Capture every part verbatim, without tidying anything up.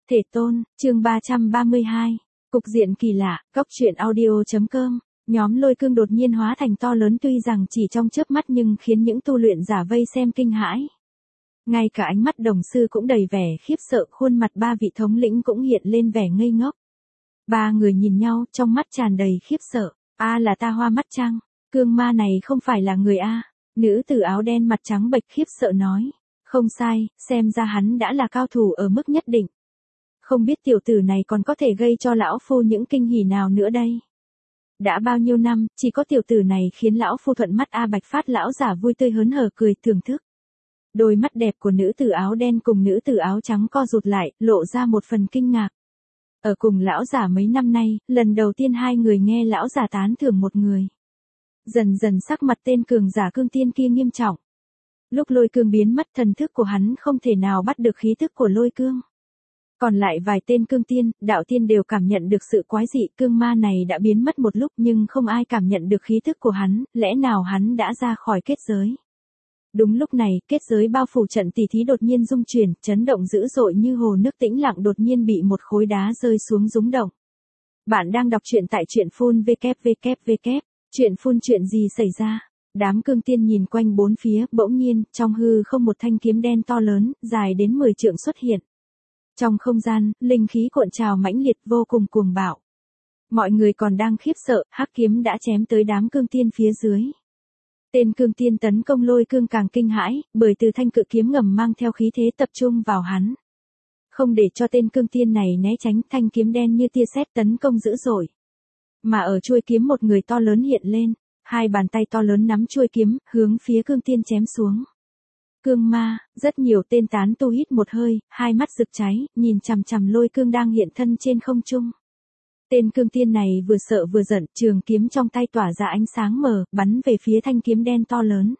Thể tôn, chương ba trăm ba mươi hai. Cục diện kỳ lạ, góc truyện audio.com. Nhóm Lôi Cương đột nhiên hóa thành to lớn tuy rằng chỉ trong chớp mắt nhưng khiến những tu luyện giả vây xem kinh hãi. Ngay cả ánh mắt đồng sư cũng đầy vẻ khiếp sợ, khuôn mặt ba vị thống lĩnh cũng hiện lên vẻ ngây ngốc. Ba người nhìn nhau, trong mắt tràn đầy khiếp sợ. A là ta hoa mắt chăng? Cương ma này không phải là người A. Nữ tử áo đen mặt trắng bệch khiếp sợ nói. Không sai, xem ra hắn đã là cao thủ ở mức nhất định. Không biết tiểu tử này còn có thể gây cho lão phu những kinh hỉ nào nữa đây. Đã bao nhiêu năm, chỉ có tiểu tử này khiến lão phu thuận mắt. A Bạch Phát lão giả vui tươi hớn hở cười thưởng thức. Đôi mắt đẹp của nữ tử áo đen cùng nữ tử áo trắng co rụt lại, lộ ra một phần kinh ngạc. Ở cùng lão giả mấy năm nay, lần đầu tiên hai người nghe lão giả tán thưởng một người. Dần dần sắc mặt tên cường giả cương tiên kia nghiêm trọng. Lúc Lôi Cương biến mất, thần thức của hắn không thể nào bắt được khí thức của Lôi Cương. Còn lại vài tên cương tiên, đạo tiên đều cảm nhận được sự quái dị. Cương ma này đã biến mất một lúc nhưng không ai cảm nhận được khí thức của hắn, lẽ nào hắn đã ra khỏi kết giới. Đúng lúc này, kết giới bao phủ trận tỷ thí đột nhiên rung chuyển, chấn động dữ dội như hồ nước tĩnh lặng đột nhiên bị một khối đá rơi xuống rúng động. Bạn đang đọc truyện tại truyện phun vê kép vê kép vê kép. Chuyện phun chuyện gì xảy ra? Đám cương tiên nhìn quanh bốn phía, bỗng nhiên, trong hư không một thanh kiếm đen to lớn, dài đến mười trượng xuất hiện. Trong không gian, linh khí cuộn trào mãnh liệt vô cùng cuồng bạo. Mọi người còn đang khiếp sợ, hắc kiếm đã chém tới đám cương tiên phía dưới. Tên cương tiên tấn công Lôi Cương càng kinh hãi, bởi từ thanh cự kiếm ngầm mang theo khí thế tập trung vào hắn. Không để cho tên cương tiên này né tránh, thanh kiếm đen như tia sét tấn công dữ dội. Mà ở chuôi kiếm một người to lớn hiện lên, hai bàn tay to lớn nắm chuôi kiếm, hướng phía cương tiên chém xuống. Cương ma, rất nhiều tên tán tu hít một hơi, hai mắt rực cháy, nhìn chằm chằm Lôi Cương đang hiện thân trên không trung. Tên cương tiên này vừa sợ vừa giận, trường kiếm trong tay tỏa ra ánh sáng mờ, bắn về phía thanh kiếm đen to lớn.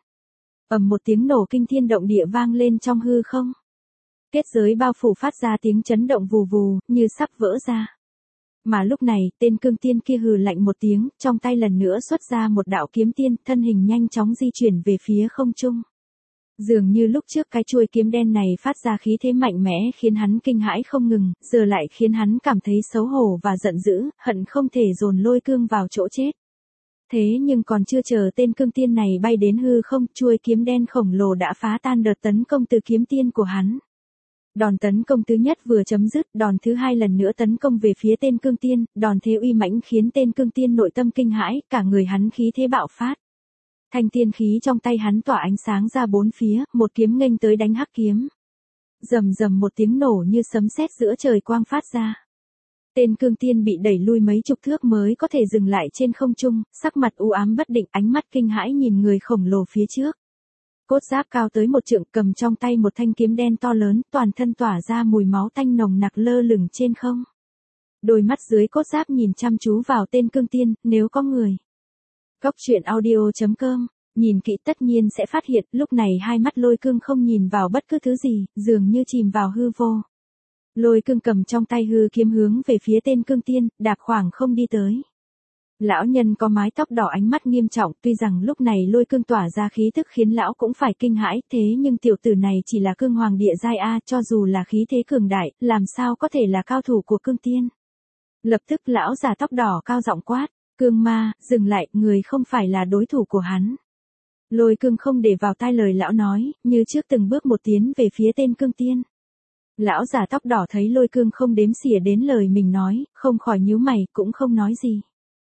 Ầm một tiếng nổ kinh thiên động địa vang lên trong hư không. Kết giới bao phủ phát ra tiếng chấn động vù vù, như sắp vỡ ra. Mà lúc này, tên cương tiên kia hừ lạnh một tiếng, trong tay lần nữa xuất ra một đạo kiếm tiên, thân hình nhanh chóng di chuyển về phía không trung. Dường như lúc trước cái chuôi kiếm đen này phát ra khí thế mạnh mẽ khiến hắn kinh hãi không ngừng, giờ lại khiến hắn cảm thấy xấu hổ và giận dữ, hận không thể dồn Lôi Cương vào chỗ chết. Thế nhưng còn chưa chờ tên cương tiên này bay đến hư không, chuôi kiếm đen khổng lồ đã phá tan đợt tấn công từ kiếm tiên của hắn. Đòn tấn công thứ nhất vừa chấm dứt, đòn thứ hai lần nữa tấn công về phía tên cương tiên, đòn thế uy mãnh khiến tên cương tiên nội tâm kinh hãi, cả người hắn khí thế bạo phát. Thanh tiên khí trong tay hắn tỏa ánh sáng ra bốn phía, một kiếm nghênh tới đánh hắc kiếm. Rầm rầm một tiếng nổ như sấm sét giữa trời quang phát ra. Tên cương tiên bị đẩy lui mấy chục thước mới có thể dừng lại trên không trung, sắc mặt u ám bất định, ánh mắt kinh hãi nhìn người khổng lồ phía trước. Cốt giáp cao tới một trượng, cầm trong tay một thanh kiếm đen to lớn, toàn thân tỏa ra mùi máu tanh nồng nặc lơ lửng trên không. Đôi mắt dưới cốt giáp nhìn chăm chú vào tên cương tiên, nếu có người. Góc truyện audio.com, nhìn kỹ tất nhiên sẽ phát hiện, lúc này hai mắt Lôi Cương không nhìn vào bất cứ thứ gì, dường như chìm vào hư vô. Lôi Cương cầm trong tay hư kiếm hướng về phía tên cương tiên, đạp khoảng không đi tới. Lão nhân có mái tóc đỏ ánh mắt nghiêm trọng, tuy rằng lúc này Lôi Cương tỏa ra khí thức khiến lão cũng phải kinh hãi, thế nhưng tiểu tử này chỉ là cương hoàng địa giai A, cho dù là khí thế cường đại, làm sao có thể là cao thủ của cương tiên. Lập tức lão già tóc đỏ cao giọng quát, Cương ma, dừng lại, người không phải là đối thủ của hắn. Lôi Cương không để vào tai lời lão nói, như trước từng bước một tiến về phía tên cương tiên. Lão già tóc đỏ thấy Lôi Cương không đếm xỉa đến lời mình nói, không khỏi nhíu mày, cũng không nói gì.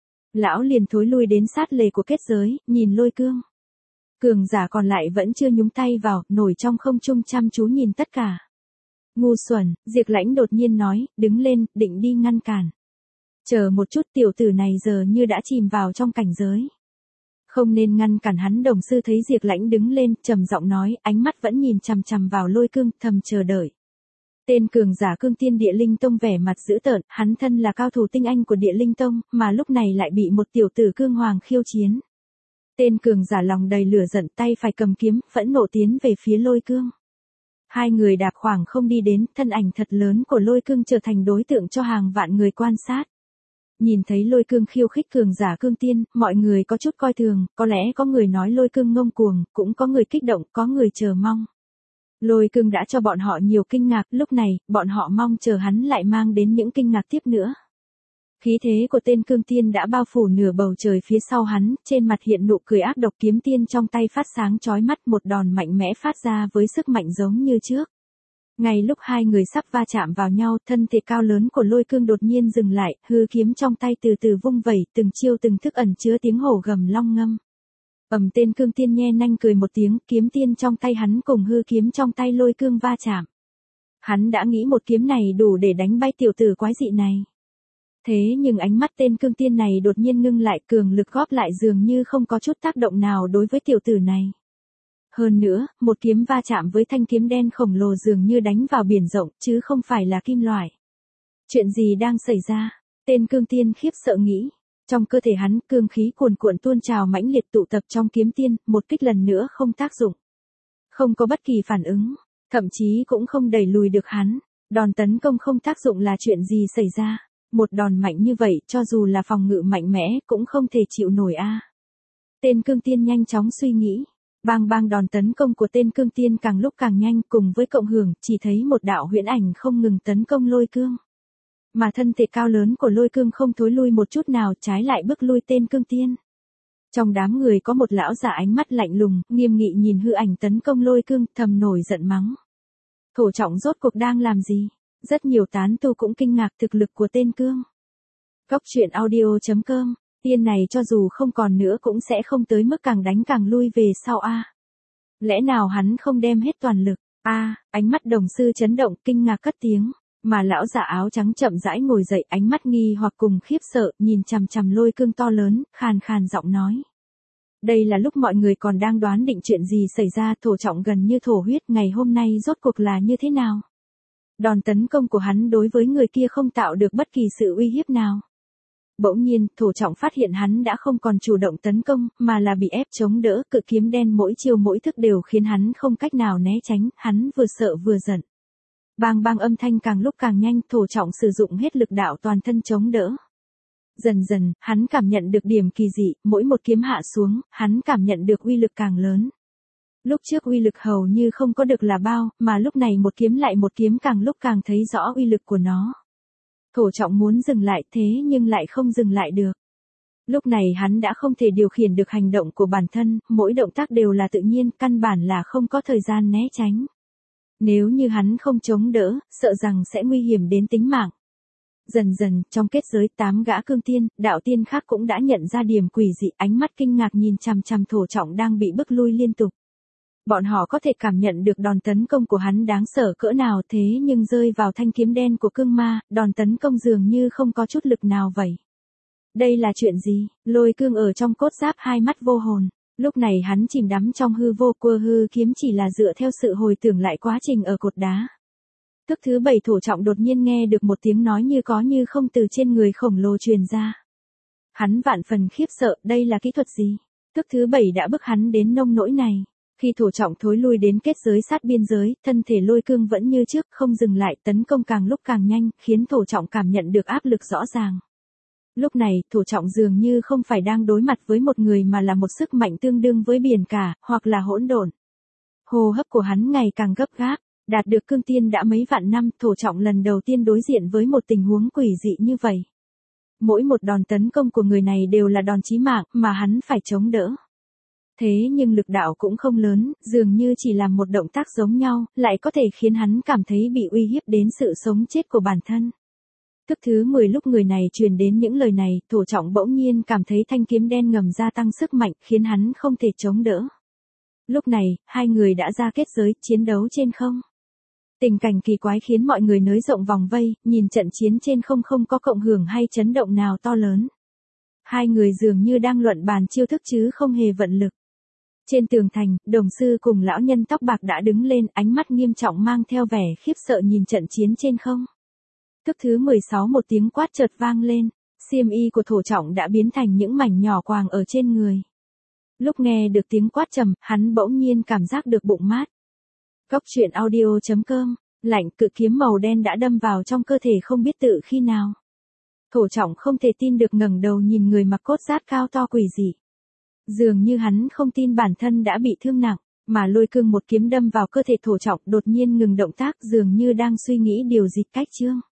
Lão liền thối lui đến sát lề của kết giới, nhìn Lôi Cương. Cường giả còn lại vẫn chưa nhúng tay vào, nổi trong không trung chăm chú nhìn tất cả. Ngu xuẩn, Diệp Lãnh đột nhiên nói, đứng lên, định đi ngăn cản. Chờ một chút, tiểu tử này giờ như đã chìm vào trong cảnh giới. Không nên ngăn cản hắn. Đồng sư thấy Diệp Lãnh đứng lên, trầm giọng nói, ánh mắt vẫn nhìn chằm chằm vào Lôi Cương, thầm chờ đợi. Tên cường giả cương tiên địa linh tông vẻ mặt dữ tợn, hắn thân là cao thủ tinh anh của địa linh tông, mà lúc này lại bị một tiểu tử cương hoàng khiêu chiến. Tên cường giả lòng đầy lửa giận, tay phải cầm kiếm, phẫn nộ tiến về phía Lôi Cương. Hai người đạp khoảng không đi đến, thân ảnh thật lớn của Lôi Cương trở thành đối tượng cho hàng vạn người quan sát. Nhìn thấy Lôi Cương khiêu khích cường giả cương tiên, mọi người có chút coi thường, có lẽ có người nói Lôi Cương ngông cuồng, cũng có người kích động, có người chờ mong. Lôi Cương đã cho bọn họ nhiều kinh ngạc, lúc này, bọn họ mong chờ hắn lại mang đến những kinh ngạc tiếp nữa. Khí thế của tên cương tiên đã bao phủ nửa bầu trời phía sau hắn, trên mặt hiện nụ cười ác độc, kiếm tiên trong tay phát sáng chói mắt, một đòn mạnh mẽ phát ra với sức mạnh giống như trước. Ngay lúc hai người sắp va chạm vào nhau, thân thể cao lớn của Lôi Cương đột nhiên dừng lại, hư kiếm trong tay từ từ vung vẩy, từng chiêu từng thức ẩn chứa tiếng hổ gầm long ngâm. Ầm, tên cương tiên nhe nanh cười một tiếng, kiếm tiên trong tay hắn cùng hư kiếm trong tay Lôi Cương va chạm. Hắn đã nghĩ một kiếm này đủ để đánh bay tiểu tử quái dị này. Thế nhưng ánh mắt tên cương tiên này đột nhiên ngưng lại, cường lực góp lại dường như không có chút tác động nào đối với tiểu tử này. Hơn nữa, một kiếm va chạm với thanh kiếm đen khổng lồ dường như đánh vào biển rộng, chứ không phải là kim loại. Chuyện gì đang xảy ra? Tên cương tiên khiếp sợ nghĩ. Trong cơ thể hắn, cương khí cuồn cuộn tuôn trào mãnh liệt tụ tập trong kiếm tiên, một kích lần nữa không tác dụng. Không có bất kỳ phản ứng, thậm chí cũng không đẩy lùi được hắn. Đòn tấn công không tác dụng là chuyện gì xảy ra? Một đòn mạnh như vậy, cho dù là phòng ngự mạnh mẽ, cũng không thể chịu nổi a. Tên cương tiên nhanh chóng suy nghĩ. Bang bang, đòn tấn công của tên cương tiên càng lúc càng nhanh, cùng với cộng hưởng, chỉ thấy một đạo huyễn ảnh không ngừng tấn công Lôi Cương. Mà thân thể cao lớn của Lôi Cương không thối lui một chút nào, trái lại bước lui tên cương tiên. Trong đám người có một lão giả ánh mắt lạnh lùng, nghiêm nghị nhìn hư ảnh tấn công Lôi Cương, thầm nổi giận mắng. Thổ Trọng rốt cuộc đang làm gì? Rất nhiều tán tu cũng kinh ngạc thực lực của tên cương. Cốc truyện audio chấm com, tiên này cho dù không còn nữa cũng sẽ không tới mức càng đánh càng lui về sau a. Lẽ nào hắn không đem hết toàn lực? A, ánh mắt đồng sư chấn động, kinh ngạc cất tiếng, mà lão giả áo trắng chậm rãi ngồi dậy, ánh mắt nghi hoặc cùng khiếp sợ, nhìn chằm chằm Lôi Cương to lớn, khàn khàn giọng nói. Đây là lúc mọi người còn đang đoán định chuyện gì xảy ra, Thổ Trọng gần như thổ huyết, ngày hôm nay rốt cuộc là như thế nào? Đòn tấn công của hắn đối với người kia không tạo được bất kỳ sự uy hiếp nào. Bỗng nhiên, Thổ Trọng phát hiện hắn đã không còn chủ động tấn công, mà là bị ép chống đỡ, cự kiếm đen mỗi chiêu mỗi thức đều khiến hắn không cách nào né tránh, hắn vừa sợ vừa giận. Bang bang, âm thanh càng lúc càng nhanh, Thổ Trọng sử dụng hết lực đạo toàn thân chống đỡ. Dần dần, hắn cảm nhận được điểm kỳ dị, mỗi một kiếm hạ xuống, hắn cảm nhận được uy lực càng lớn. Lúc trước uy lực hầu như không có được là bao, mà lúc này một kiếm lại một kiếm càng lúc càng thấy rõ uy lực của nó. Thổ Trọng muốn dừng lại thế nhưng lại không dừng lại được. Lúc này hắn đã không thể điều khiển được hành động của bản thân, mỗi động tác đều là tự nhiên, căn bản là không có thời gian né tránh. Nếu như hắn không chống đỡ, sợ rằng sẽ nguy hiểm đến tính mạng. Dần dần, trong kết giới tám gã cương tiên, đạo tiên khác cũng đã nhận ra điểm quỷ dị, ánh mắt kinh ngạc nhìn chằm chằm Thổ Trọng đang bị bức lui liên tục. Bọn họ có thể cảm nhận được đòn tấn công của hắn đáng sợ cỡ nào, thế nhưng rơi vào thanh kiếm đen của cương ma, đòn tấn công dường như không có chút lực nào vậy. Đây là chuyện gì? Lôi Cương ở trong cốt giáp hai mắt vô hồn. Lúc này hắn chìm đắm trong hư vô, quơ hư kiếm chỉ là dựa theo sự hồi tưởng lại quá trình ở cột đá. Tức thứ bảy, Thổ Trọng đột nhiên nghe được một tiếng nói như có như không từ trên người khổng lồ truyền ra. Hắn vạn phần khiếp sợ, đây là kỹ thuật gì? Tức thứ bảy đã bức hắn đến nông nỗi này. Khi Thổ Trọng thối lui đến kết giới sát biên giới, thân thể Lôi Cương vẫn như trước, không dừng lại, tấn công càng lúc càng nhanh, khiến Thổ Trọng cảm nhận được áp lực rõ ràng. Lúc này, Thổ Trọng dường như không phải đang đối mặt với một người mà là một sức mạnh tương đương với biển cả, hoặc là hỗn độn. Hô hấp của hắn ngày càng gấp gáp, đạt được cương tiên đã mấy vạn năm, Thổ Trọng lần đầu tiên đối diện với một tình huống quỷ dị như vậy. Mỗi một đòn tấn công của người này đều là đòn chí mạng, mà hắn phải chống đỡ. Thế nhưng lực đạo cũng không lớn, dường như chỉ làm một động tác giống nhau, lại có thể khiến hắn cảm thấy bị uy hiếp đến sự sống chết của bản thân. Tức thứ mười, lúc người này truyền đến những lời này, Thổ Trọng bỗng nhiên cảm thấy thanh kiếm đen ngầm gia tăng sức mạnh, khiến hắn không thể chống đỡ. Lúc này, hai người đã ra kết giới, chiến đấu trên không. Tình cảnh kỳ quái khiến mọi người nới rộng vòng vây, nhìn trận chiến trên không không có cộng hưởng hay chấn động nào to lớn. Hai người dường như đang luận bàn chiêu thức chứ không hề vận lực. Trên tường thành, đồng sư cùng lão nhân tóc bạc đã đứng lên, ánh mắt nghiêm trọng mang theo vẻ khiếp sợ nhìn trận chiến trên không. Tức thứ mười sáu, một tiếng quát chợt vang lên, xiêm y của Thổ Trọng đã biến thành những mảnh nhỏ quàng ở trên người. Lúc nghe được tiếng quát trầm, hắn bỗng nhiên cảm giác được bụng mát. Cốc truyện audio chấm com, lạnh, cự kiếm màu đen đã đâm vào trong cơ thể không biết tự khi nào. Thổ Trọng không thể tin được ngẩng đầu nhìn người mặc cốt giáp cao to quỷ dị. Dường như hắn không tin bản thân đã bị thương nặng, mà lôi cương một kiếm đâm vào cơ thể thổ trọng đột nhiên ngừng động tác dường như đang suy nghĩ điều gì cách chương.